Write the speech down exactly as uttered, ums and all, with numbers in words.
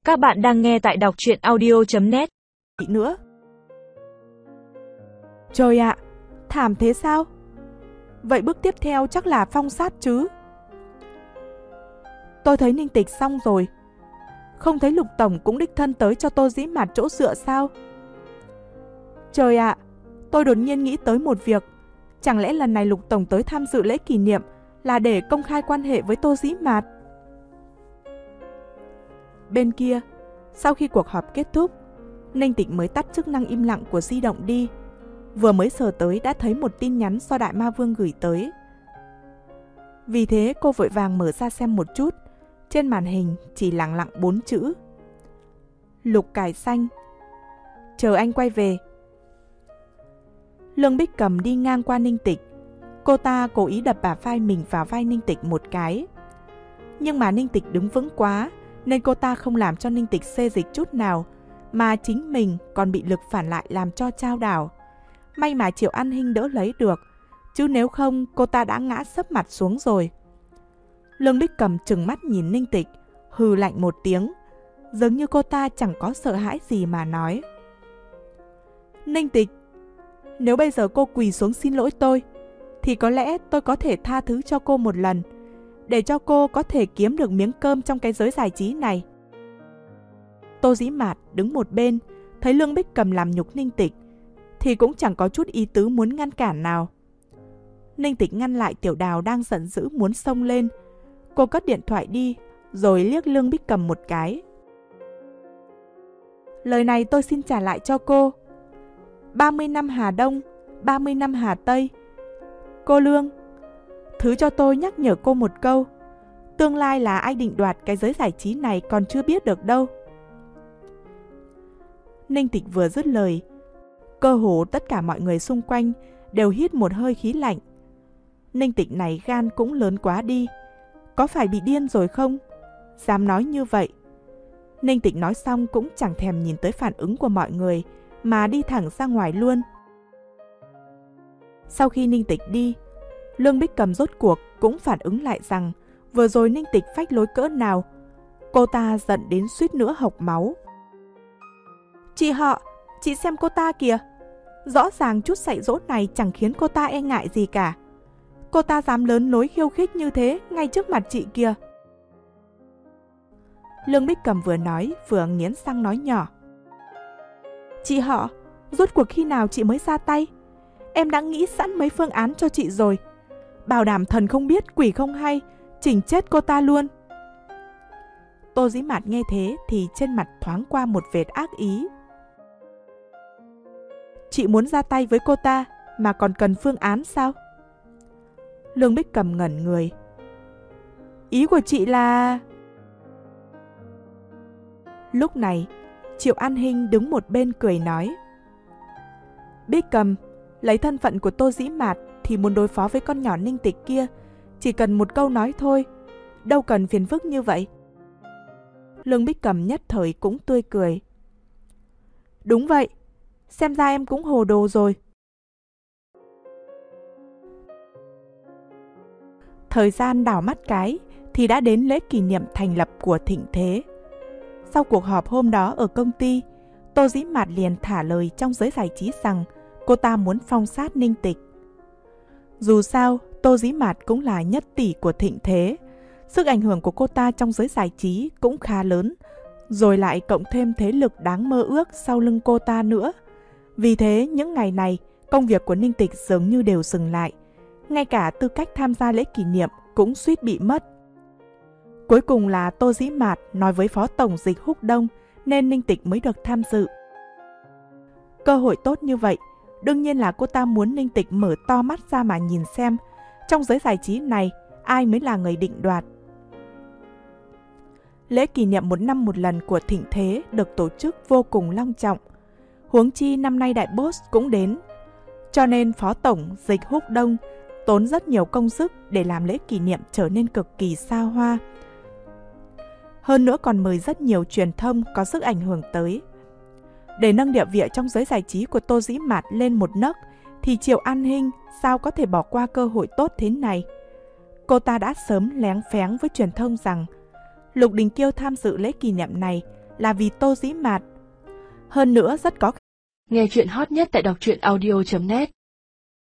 Các bạn đang nghe tại đọc truyện audio chấm net. Nữa. Trời ạ, thảm thế sao? Vậy bước tiếp theo chắc là phong sát chứ? Tôi thấy Ninh Tịch xong rồi. Không thấy Lục Tổng cũng đích thân tới cho Tô Dĩ Mạt chỗ dựa sao? Trời ạ, tôi đột nhiên nghĩ tới một việc. Chẳng lẽ lần này Lục Tổng tới tham dự lễ kỷ niệm là để công khai quan hệ với Tô Dĩ Mạt? Bên kia, sau khi cuộc họp kết thúc, Ninh Tịch mới tắt chức năng im lặng của di động đi. Vừa mới sờ tới đã thấy một tin nhắn do Đại Ma Vương gửi tới. Vì thế cô vội vàng mở ra xem một chút. Trên màn hình chỉ lẳng lặng bốn chữ: Lục Cải Xanh, chờ anh quay về. Lương Bích Cầm đi ngang qua Ninh Tịch. Cô ta cố ý đập bả vai mình vào vai Ninh Tịch một cái. Nhưng mà Ninh Tịch đứng vững quá, nên cô ta không làm cho Ninh Tịch xê dịch chút nào, mà chính mình còn bị lực phản lại làm cho chao đảo. May mà Triệu An Hinh đỡ lấy được, chứ nếu không cô ta đã ngã sấp mặt xuống rồi. Lương Bích Cầm trừng mắt nhìn Ninh Tịch, hừ lạnh một tiếng, giống như cô ta chẳng có sợ hãi gì mà nói: Ninh Tịch, nếu bây giờ cô quỳ xuống xin lỗi tôi, thì có lẽ tôi có thể tha thứ cho cô một lần, để cho cô có thể kiếm được miếng cơm trong cái giới giải trí này. Tô Dĩ Mạt đứng một bên, thấy Lương Bích Cầm làm nhục Ninh Tịch, thì cũng chẳng có chút ý tứ muốn ngăn cản nào. Ninh Tịch ngăn lại Tiểu Đào đang giận dữ muốn xông lên. Cô cất điện thoại đi, rồi liếc Lương Bích Cầm một cái. Lời này tôi xin trả lại cho cô. ba mươi năm Hà Đông, ba mươi năm Hà Tây. Cô Lương, thứ cho tôi nhắc nhở cô một câu. Tương lai là ai định đoạt cái giới giải trí này còn chưa biết được đâu. Ninh Tịch vừa dứt lời, cơ hồ tất cả mọi người xung quanh đều hít một hơi khí lạnh. Ninh Tịch này gan cũng lớn quá đi. Có phải bị điên rồi không? Dám nói như vậy. Ninh Tịch nói xong cũng chẳng thèm nhìn tới phản ứng của mọi người, mà đi thẳng ra ngoài luôn. Sau khi Ninh Tịch đi, Lương Bích Cầm rốt cuộc cũng phản ứng lại rằng vừa rồi Ninh Tịch phách lối cỡ nào. Cô ta giận đến suýt nữa hộc máu. Chị họ, chị xem cô ta kìa. Rõ ràng chút dạy dỗ này chẳng khiến cô ta e ngại gì cả. Cô ta dám lớn lối khiêu khích như thế ngay trước mặt chị kìa. Lương Bích Cầm vừa nói vừa nghiến răng nói nhỏ: Chị họ, rốt cuộc khi nào chị mới ra tay? Em đã nghĩ sẵn mấy phương án cho chị rồi. Bảo đảm thần không biết quỷ không hay, chỉnh chết cô ta luôn. Tô Dĩ Mạt nghe thế thì trên mặt thoáng qua một vệt ác ý. Chị muốn ra tay với cô ta mà còn cần phương án sao? Lương Bích Cầm ngẩn người. Ý của chị là... Lúc này, Triệu An Hinh đứng một bên cười nói: Bích Cầm, lấy thân phận của Tô Dĩ Mạt thì muốn đối phó với con nhỏ Ninh Tịch kia, chỉ cần một câu nói thôi, đâu cần phiền phức như vậy. Lương Bích Cầm nhất thời cũng tươi cười. Đúng vậy, xem ra em cũng hồ đồ rồi. Thời gian đảo mắt cái thì đã đến lễ kỷ niệm thành lập của Thịnh Thế. Sau cuộc họp hôm đó ở công ty, Tô Dĩ Mạt liền thả lời trong giới giải trí rằng cô ta muốn phong sát Ninh Tịch. Dù sao, Tô Dĩ Mạt cũng là nhất tỷ của Thịnh Thế. Sức ảnh hưởng của cô ta trong giới giải trí cũng khá lớn, rồi lại cộng thêm thế lực đáng mơ ước sau lưng cô ta nữa. Vì thế, những ngày này, công việc của Ninh Tịch dường như đều dừng lại. Ngay cả tư cách tham gia lễ kỷ niệm cũng suýt bị mất. Cuối cùng là Tô Dĩ Mạt nói với Phó Tổng Dịch Húc Đông nên Ninh Tịch mới được tham dự. Cơ hội tốt như vậy, đương nhiên là cô ta muốn Ninh Tịch mở to mắt ra mà nhìn xem trong giới giải trí này ai mới là người định đoạt. Lễ kỷ niệm một năm một lần của Thịnh Thế được tổ chức vô cùng long trọng. Huống chi năm nay đại boss cũng đến, cho nên Phó Tổng Dịch Húc Đông tốn rất nhiều công sức để làm lễ kỷ niệm trở nên cực kỳ xa hoa. Hơn nữa còn mời rất nhiều truyền thông có sức ảnh hưởng tới. Để nâng địa vị trong giới giải trí của Tô Dĩ Mạt lên một nấc thì Triệu An Hinh sao có thể bỏ qua cơ hội tốt thế này. Cô ta đã sớm léng phéng với truyền thông rằng Lục Đình Kiêu tham dự lễ kỷ niệm này là vì Tô Dĩ Mạt. Hơn nữa rất có Nghe chuyện hot nhất tại đọc truyện audio chấm net